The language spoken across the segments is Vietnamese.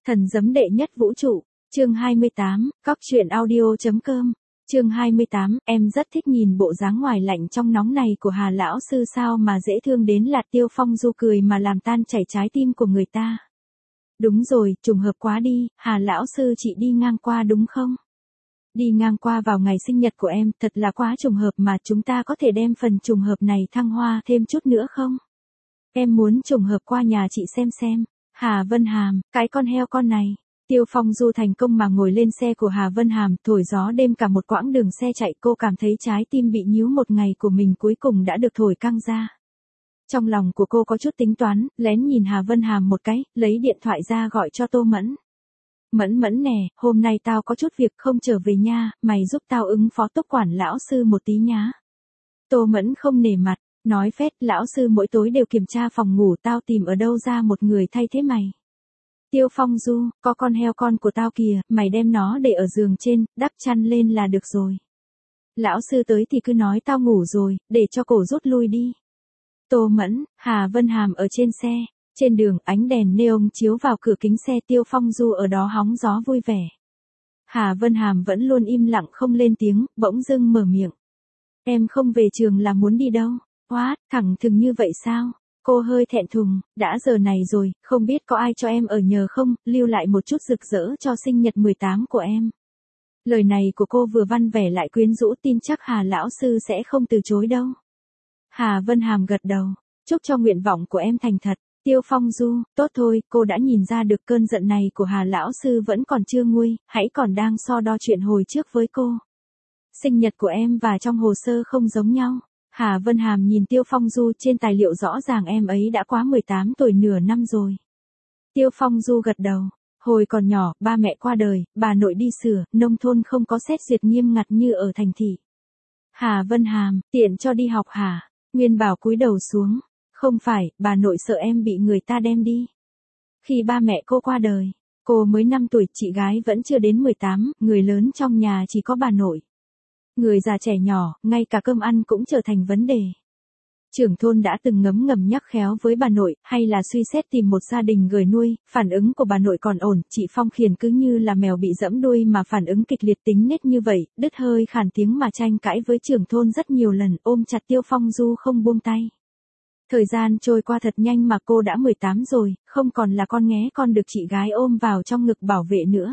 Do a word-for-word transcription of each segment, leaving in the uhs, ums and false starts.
Thần giấm đệ nhất vũ trụ, chương hai mươi tám, cóc truyện audio.com, chương hai mươi tám, em rất thích nhìn bộ dáng ngoài lạnh trong nóng này của Hà lão sư sao mà dễ thương đến lạt. Tiêu Phong Du cười mà làm tan chảy trái tim của người ta. Đúng rồi, trùng hợp quá đi, Hà lão sư chị đi ngang qua đúng không? Đi ngang qua vào ngày sinh nhật của em, thật là quá trùng hợp mà chúng ta có thể đem phần trùng hợp này thăng hoa thêm chút nữa không? Em muốn trùng hợp qua nhà chị xem xem. Hà Vân Hàm, cái con heo con này. Tiêu Phong Du thành công mà ngồi lên xe của Hà Vân Hàm, thổi gió đêm cả một quãng đường xe chạy, cô cảm thấy trái tim bị nhíu một ngày của mình cuối cùng đã được thổi căng ra. Trong lòng của cô có chút tính toán, lén nhìn Hà Vân Hàm một cái, lấy điện thoại ra gọi cho Tô Mẫn. Mẫn Mẫn nè, hôm nay tao có chút việc không trở về nha, mày giúp tao ứng phó Túc quản lão sư một tí nhá. Tô Mẫn không nể mặt, nói phét, lão sư mỗi tối đều kiểm tra phòng ngủ, tao tìm ở đâu ra một người thay thế mày. Tiêu Phong Du, có con heo con của tao kìa, mày đem nó để ở giường trên, đắp chăn lên là được rồi. Lão sư tới thì cứ nói tao ngủ rồi, để cho cổ rút lui đi. Tô Mẫn, Hà Vân Hàm ở trên xe, trên đường ánh đèn neon chiếu vào cửa kính xe, Tiêu Phong Du ở đó hóng gió vui vẻ. Hà Vân Hàm vẫn luôn im lặng không lên tiếng, bỗng dưng mở miệng. Em không về trường là muốn đi đâu? What, thẳng thừng như vậy sao? Cô hơi thẹn thùng, đã giờ này rồi, không biết có ai cho em ở nhờ không, lưu lại một chút rực rỡ cho sinh nhật mười tám của em. Lời này của cô vừa văn vẻ lại quyến rũ, tin chắc Hà lão sư sẽ không từ chối đâu. Hà Vân Hàm gật đầu, chúc cho nguyện vọng của em thành thật. Tiêu Phong Du, tốt thôi, cô đã nhìn ra được cơn giận này của Hà lão sư vẫn còn chưa nguôi, hãy còn đang so đo chuyện hồi trước với cô. Sinh nhật của em và trong hồ sơ không giống nhau. Hà Vân Hàm nhìn Tiêu Phong Du, trên tài liệu rõ ràng em ấy đã quá mười tám tuổi nửa năm rồi. Tiêu Phong Du gật đầu, hồi còn nhỏ, ba mẹ qua đời, bà nội đi sửa, nông thôn không có xét duyệt nghiêm ngặt như ở thành thị. Hà Vân Hàm, tiện cho đi học hả? Nguyên Bảo cúi đầu xuống, không phải, bà nội sợ em bị người ta đem đi. Khi ba mẹ cô qua đời, cô mới năm tuổi, chị gái vẫn chưa đến mười tám, người lớn trong nhà chỉ có bà nội. Người già trẻ nhỏ, ngay cả cơm ăn cũng trở thành vấn đề. Trưởng thôn đã từng ngấm ngầm nhắc khéo với bà nội, hay là suy xét tìm một gia đình gửi nuôi, phản ứng của bà nội còn ổn, chị Phong Khiển cứ như là mèo bị dẫm đuôi mà phản ứng kịch liệt, tính nết như vậy, đứt hơi khàn tiếng mà tranh cãi với trưởng thôn rất nhiều lần, ôm chặt Tiêu Phong Du không buông tay. Thời gian trôi qua thật nhanh mà cô đã mười tám rồi, không còn là con nghé con được chị gái ôm vào trong ngực bảo vệ nữa.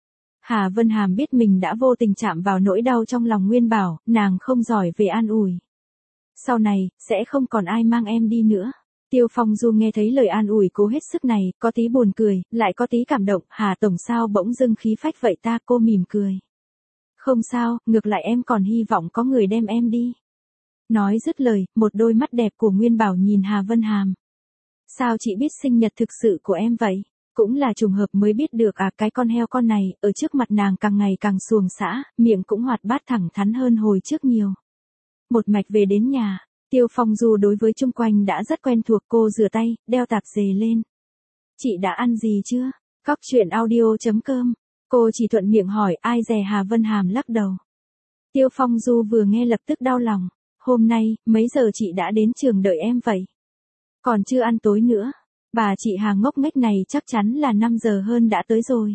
Hà Vân Hàm biết mình đã vô tình chạm vào nỗi đau trong lòng Nguyên Bảo, nàng không giỏi về an ủi. Sau này, sẽ không còn ai mang em đi nữa. Tiêu Phong Du nghe thấy lời an ủi cố hết sức này, có tí buồn cười, lại có tí cảm động. Hà tổng sao bỗng dưng khí phách vậy ta? Cô mỉm cười. Không sao, ngược lại em còn hy vọng có người đem em đi. Nói dứt lời, một đôi mắt đẹp của Nguyên Bảo nhìn Hà Vân Hàm. Sao chị biết sinh nhật thực sự của em vậy? Cũng là trùng hợp mới biết được à. Cái con heo con này, ở trước mặt nàng càng ngày càng xuồng xã, miệng cũng hoạt bát thẳng thắn hơn hồi trước nhiều. Một mạch về đến nhà, Tiêu Phong Du đối với chung quanh đã rất quen thuộc, cô rửa tay, đeo tạp dề lên. Chị đã ăn gì chưa? Cóc truyện audio.com, cô chỉ thuận miệng hỏi, ai dè. Hà Vân Hàm lắc đầu. Tiêu Phong Du vừa nghe lập tức đau lòng. Hôm nay, mấy giờ chị đã đến trường đợi em vậy? Còn chưa ăn tối nữa. Bà chị Hà ngốc nghếch này chắc chắn là năm giờ hơn đã tới rồi.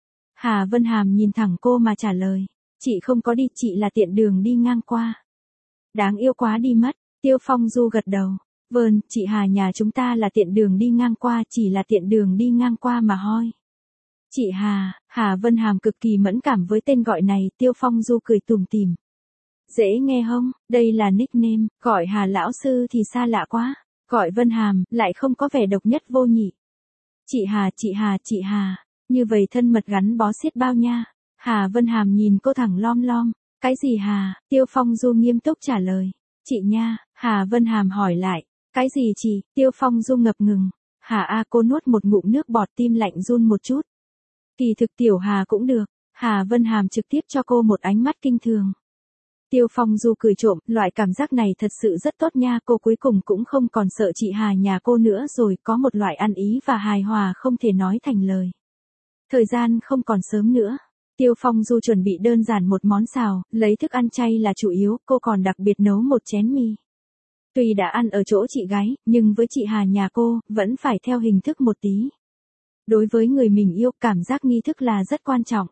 Hà Vân Hàm nhìn thẳng cô mà trả lời. Chị không có đi, chị là tiện đường đi ngang qua. Đáng yêu quá đi mất. Tiêu Phong Du gật đầu. Vâng, chị Hà nhà chúng ta là tiện đường đi ngang qua, chỉ là tiện đường đi ngang qua mà thôi. Chị Hà, Hà Vân Hàm cực kỳ mẫn cảm với tên gọi này, Tiêu Phong Du cười tủm tỉm. Dễ nghe không? Đây là nickname, gọi Hà lão sư thì xa lạ quá. Gọi Vân Hàm, lại không có vẻ độc nhất vô nhị. Chị Hà, chị Hà, chị Hà, như vậy thân mật gắn bó xiết bao nha. Hà Vân Hàm nhìn cô thẳng lom lom. Cái gì Hà? Tiêu Phong Du nghiêm túc trả lời. Chị nha. Hà Vân Hàm hỏi lại. Cái gì chị? Tiêu Phong Du ngập ngừng. Hà a. Cô nuốt một ngụm nước bọt, tim lạnh run một chút. Kỳ thực tiểu Hà cũng được. Hà Vân Hàm trực tiếp cho cô một ánh mắt kinh thường. Tiêu Phong Du cười trộm, loại cảm giác này thật sự rất tốt nha, cô cuối cùng cũng không còn sợ chị Hà nhà cô nữa rồi, có một loại ăn ý và hài hòa không thể nói thành lời. Thời gian không còn sớm nữa. Tiêu Phong Du chuẩn bị đơn giản một món xào, lấy thức ăn chay là chủ yếu, cô còn đặc biệt nấu một chén mì. Tuy đã ăn ở chỗ chị gái, nhưng với chị Hà nhà cô, vẫn phải theo hình thức một tí. Đối với người mình yêu, cảm giác nghi thức là rất quan trọng.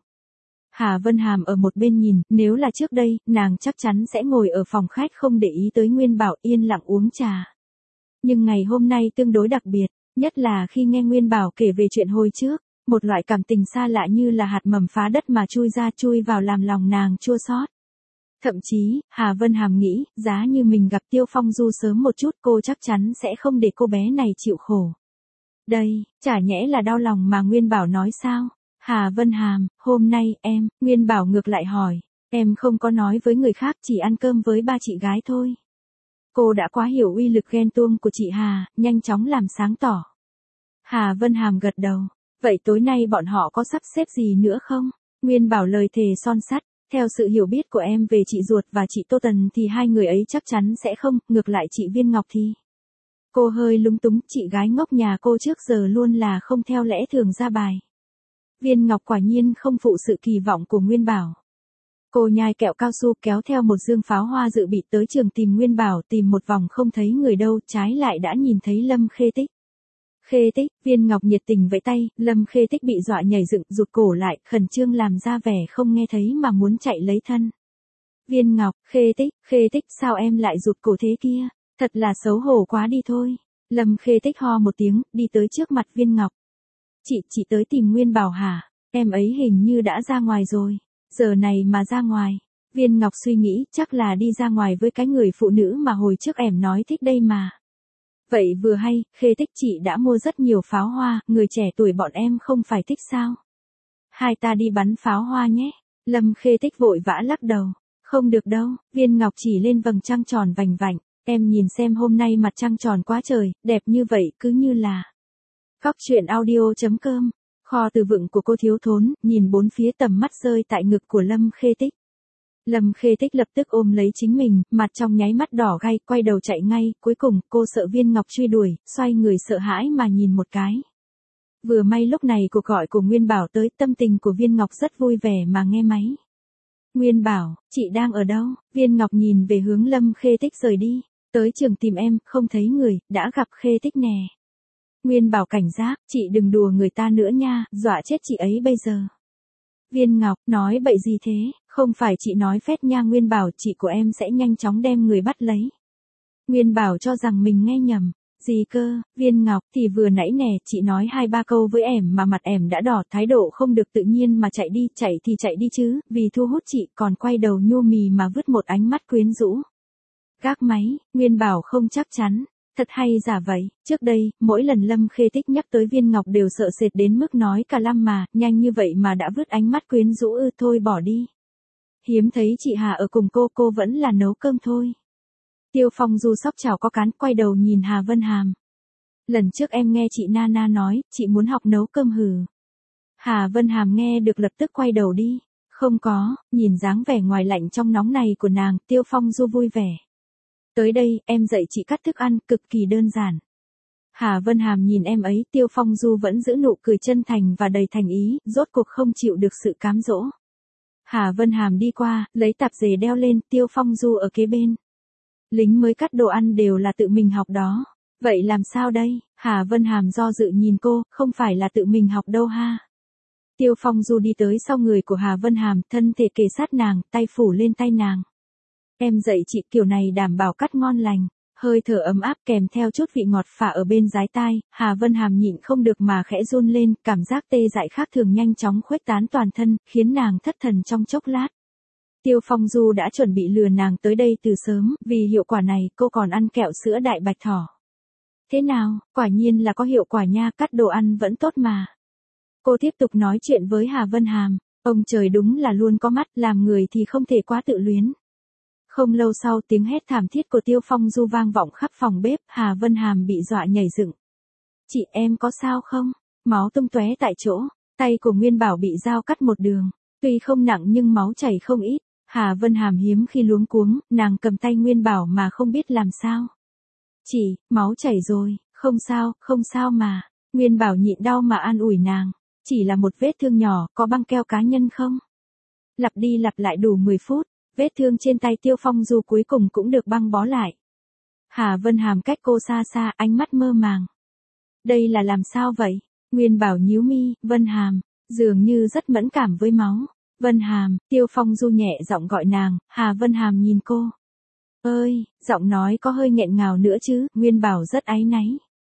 Hà Vân Hàm ở một bên nhìn, nếu là trước đây, nàng chắc chắn sẽ ngồi ở phòng khách không để ý tới Nguyên Bảo, yên lặng uống trà. Nhưng ngày hôm nay tương đối đặc biệt, nhất là khi nghe Nguyên Bảo kể về chuyện hồi trước, một loại cảm tình xa lạ như là hạt mầm phá đất mà chui ra chui vào làm lòng nàng chua xót. Thậm chí, Hà Vân Hàm nghĩ, giá như mình gặp Tiêu Phong Du sớm một chút cô chắc chắn sẽ không để cô bé này chịu khổ. Đây, chả nhẽ là đau lòng mà Nguyên Bảo nói sao? Hà Vân Hàm, hôm nay em, Nguyên Bảo ngược lại hỏi, em không có nói với người khác, chỉ ăn cơm với ba chị gái thôi. Cô đã quá hiểu uy lực ghen tuông của chị Hà, nhanh chóng làm sáng tỏ. Hà Vân Hàm gật đầu, vậy tối nay bọn họ có sắp xếp gì nữa không? Nguyên Bảo lời thề son sắt, theo sự hiểu biết của em về chị ruột và chị Tô Tần thì hai người ấy chắc chắn sẽ không, ngược lại chị Viên Ngọc thì. Cô hơi lúng túng, chị gái ngốc nhà cô trước giờ luôn là không theo lẽ thường ra bài. Viên Ngọc quả nhiên không phụ sự kỳ vọng của Nguyên Bảo. Cô nhai kẹo cao su kéo theo một dương pháo hoa dự bị tới trường tìm Nguyên Bảo, tìm một vòng không thấy người đâu, trái lại đã nhìn thấy Lâm Khê Tích. Khê Tích, Viên Ngọc nhiệt tình vẫy tay, Lâm Khê Tích bị dọa nhảy dựng, rụt cổ lại, khẩn trương làm ra vẻ không nghe thấy mà muốn chạy lấy thân. Viên Ngọc, Khê Tích, Khê Tích sao em lại rụt cổ thế kia, thật là xấu hổ quá đi thôi. Lâm Khê Tích ho một tiếng, đi tới trước mặt Viên Ngọc. Chị, chị tới tìm Nguyên Bảo hả? Em ấy hình như đã ra ngoài rồi. Giờ này mà ra ngoài. Viên Ngọc suy nghĩ, chắc là đi ra ngoài với cái người phụ nữ mà hồi trước em nói thích đây mà. Vậy vừa hay, Khê Tích chị đã mua rất nhiều pháo hoa, người trẻ tuổi bọn em không phải thích sao? Hai ta đi bắn pháo hoa nhé. Lâm Khê Tích vội vã lắc đầu. Không được đâu, Viên Ngọc chỉ lên vầng trăng tròn vành vạnh. Em nhìn xem hôm nay mặt trăng tròn quá trời, đẹp như vậy cứ như là. Góc truyện audio chấm com, kho từ vựng của cô thiếu thốn, nhìn bốn phía tầm mắt rơi tại ngực của Lâm Khê Tích. Lâm Khê Tích lập tức ôm lấy chính mình, mặt trong nháy mắt đỏ gay, quay đầu chạy ngay, cuối cùng cô sợ Viên Ngọc truy đuổi, xoay người sợ hãi mà nhìn một cái. Vừa may lúc này cuộc gọi của Nguyên Bảo tới, tâm tình của Viên Ngọc rất vui vẻ mà nghe máy. Nguyên Bảo, chị đang ở đâu? Viên Ngọc nhìn về hướng Lâm Khê Tích rời đi, tới trường tìm em, không thấy người, đã gặp Khê Tích nè. Nguyên Bảo cảnh giác, chị đừng đùa người ta nữa nha, dọa chết chị ấy bây giờ. Viên Ngọc, nói bậy gì thế, không phải chị nói phét nha. Nguyên Bảo, chị của em sẽ nhanh chóng đem người bắt lấy. Nguyên Bảo cho rằng mình nghe nhầm. Gì cơ, Viên Ngọc, thì vừa nãy nè, chị nói hai ba câu với em mà mặt em đã đỏ, thái độ không được tự nhiên mà chạy đi, chạy thì chạy đi chứ, vì thu hút chị, còn quay đầu nhô mì mà vứt một ánh mắt quyến rũ. Gác máy, Nguyên Bảo không chắc chắn. Thật hay giả vậy, trước đây, mỗi lần Lâm Khê Tích nhắc tới Viên Ngọc đều sợ sệt đến mức nói cả lăm mà, nhanh như vậy mà đã vứt ánh mắt quyến rũ ư, thôi bỏ đi. Hiếm thấy chị Hà ở cùng cô, cô vẫn là nấu cơm thôi. Tiêu Phong Du sóc chảo có cán, quay đầu nhìn Hà Vân Hàm. Lần trước em nghe chị Nana nói, chị muốn học nấu cơm hử. Hà Vân Hàm nghe được lập tức quay đầu đi. Không có, nhìn dáng vẻ ngoài lạnh trong nóng này của nàng, Tiêu Phong Du vui vẻ. Tới đây, em dạy chị cắt thức ăn, cực kỳ đơn giản. Hà Vân Hàm nhìn em ấy, Tiêu Phong Du vẫn giữ nụ cười chân thành và đầy thành ý, rốt cuộc không chịu được sự cám dỗ. Hà Vân Hàm đi qua, lấy tạp dề đeo lên, Tiêu Phong Du ở kế bên. Lính mới cắt đồ ăn đều là tự mình học đó. Vậy làm sao đây? Hà Vân Hàm do dự nhìn cô, không phải là tự mình học đâu ha. Tiêu Phong Du đi tới sau người của Hà Vân Hàm, thân thể kề sát nàng, tay phủ lên tay nàng. Em dạy chị kiểu này đảm bảo cắt ngon lành, hơi thở ấm áp kèm theo chút vị ngọt phả ở bên dái tai, Hà Vân Hàm nhịn không được mà khẽ run lên, cảm giác tê dại khác thường nhanh chóng khuếch tán toàn thân, khiến nàng thất thần trong chốc lát. Tiêu Phong Du đã chuẩn bị lừa nàng tới đây từ sớm, vì hiệu quả này cô còn ăn kẹo sữa đại bạch thỏ. Thế nào, quả nhiên là có hiệu quả nha, cắt đồ ăn vẫn tốt mà. Cô tiếp tục nói chuyện với Hà Vân Hàm, ông trời đúng là luôn có mắt, làm người thì không thể quá tự luyến. Không lâu sau tiếng hét thảm thiết của Tiêu Phong Du vang vọng khắp phòng bếp, Hà Vân Hàm bị dọa nhảy dựng. Chị em có sao không? Máu tung tóe tại chỗ, tay của Nguyên Bảo bị dao cắt một đường, tuy không nặng nhưng máu chảy không ít. Hà Vân Hàm hiếm khi luống cuống, nàng cầm tay Nguyên Bảo mà không biết làm sao. Chị, máu chảy rồi, không sao, không sao mà. Nguyên Bảo nhịn đau mà an ủi nàng, chỉ là một vết thương nhỏ, có băng keo cá nhân không? Lặp đi lặp lại đủ mười phút. Vết thương trên tay Tiêu Phong Du cuối cùng cũng được băng bó lại. Hà Vân Hàm cách cô xa xa, ánh mắt mơ màng. Đây là làm sao vậy? Nguyên Bảo nhíu mi, Vân Hàm, dường như rất mẫn cảm với máu. Vân Hàm, Tiêu Phong Du nhẹ giọng gọi nàng, Hà Vân Hàm nhìn cô. Ơi, giọng nói có hơi nghẹn ngào nữa chứ, Nguyên Bảo rất áy náy.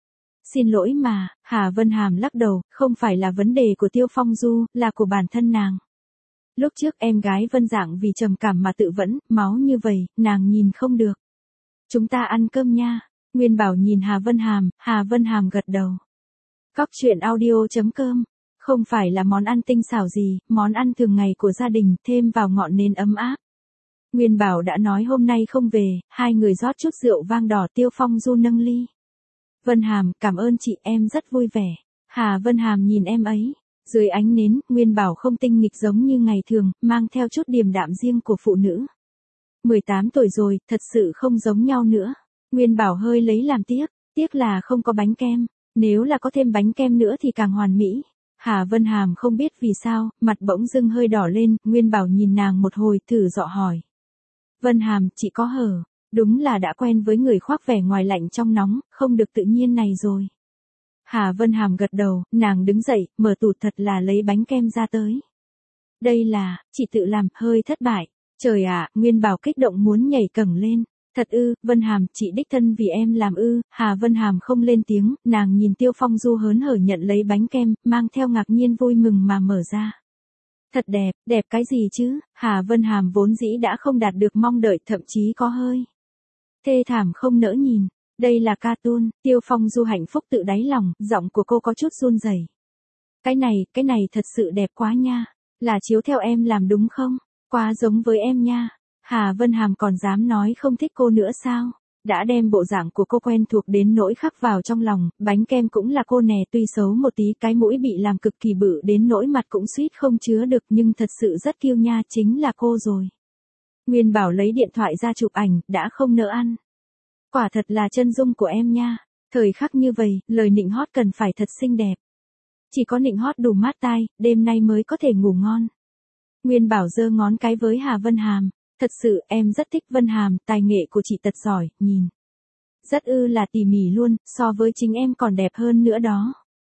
Xin lỗi mà, Hà Vân Hàm lắc đầu, không phải là vấn đề của Tiêu Phong Du, là của bản thân nàng. Lúc trước em gái Vân Dạng vì trầm cảm mà tự vẫn, máu như vậy, nàng nhìn không được. Chúng ta ăn cơm nha. Nguyên Bảo nhìn Hà Vân Hàm, Hà Vân Hàm gật đầu. Cóc truyện audio chấm com. Không phải là món ăn tinh xảo gì, món ăn thường ngày của gia đình, thêm vào ngọn nến ấm áp. Nguyên Bảo đã nói hôm nay không về, hai người rót chút rượu vang đỏ. Tiêu Phong Du nâng ly. Vân Hàm, cảm ơn chị, em rất vui vẻ. Hà Vân Hàm nhìn em ấy. Dưới ánh nến, Nguyên Bảo không tinh nghịch giống như ngày thường, mang theo chút điềm đạm riêng của phụ nữ. mười tám tuổi rồi, thật sự không giống nhau nữa. Nguyên Bảo hơi lấy làm tiếc, tiếc là không có bánh kem. Nếu là có thêm bánh kem nữa thì càng hoàn mỹ. Hà Vân Hàm không biết vì sao, mặt bỗng dưng hơi đỏ lên, Nguyên Bảo nhìn nàng một hồi thử dọ hỏi. Vân Hàm, chị có hở, đúng là đã quen với người khoác vẻ ngoài lạnh trong nóng, không được tự nhiên này rồi. Hà Vân Hàm gật đầu, nàng đứng dậy, mở tủ thật là lấy bánh kem ra tới. Đây là, chị tự làm, hơi thất bại. Trời ạ, Nguyên Bảo kích động muốn nhảy cẫng lên. Thật ư, Vân Hàm, chị đích thân vì em làm ư. Hà Vân Hàm không lên tiếng, nàng nhìn Tiêu Phong Du hớn hở nhận lấy bánh kem, mang theo ngạc nhiên vui mừng mà mở ra. Thật đẹp, đẹp cái gì chứ, Hà Vân Hàm vốn dĩ đã không đạt được mong đợi, thậm chí có hơi thê thảm không nỡ nhìn. Đây là cartoon. Tiêu Phong Du hạnh phúc tự đáy lòng, giọng của cô có chút run rẩy. Cái này, cái này thật sự đẹp quá nha. Là chiếu theo em làm đúng không? Quá giống với em nha. Hà Vân Hàm còn dám nói không thích cô nữa sao? Đã đem bộ dạng của cô quen thuộc đến nỗi khắc vào trong lòng, bánh kem cũng là cô nè, tuy xấu một tí, cái mũi bị làm cực kỳ bự đến nỗi mặt cũng suýt không chứa được, nhưng thật sự rất kiêu nha, chính là cô rồi. Nguyên Bảo lấy điện thoại ra chụp ảnh, đã không nỡ ăn. Quả thật là chân dung của em nha. Thời khắc như vậy, lời nịnh hót cần phải thật xinh đẹp. Chỉ có nịnh hót đủ mát tai, đêm nay mới có thể ngủ ngon. Nguyên Bảo giơ ngón cái với Hà Vân Hàm. Thật sự, em rất thích Vân Hàm, tài nghệ của chị thật giỏi, nhìn. Rất ư là tỉ mỉ luôn, so với chính em còn đẹp hơn nữa đó.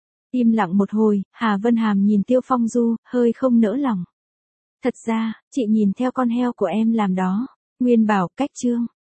Im lặng một hồi, Hà Vân Hàm nhìn Tiêu Phong Du, hơi không nỡ lòng. Thật ra, chị nhìn theo con heo của em làm đó. Nguyên Bảo, cách chương.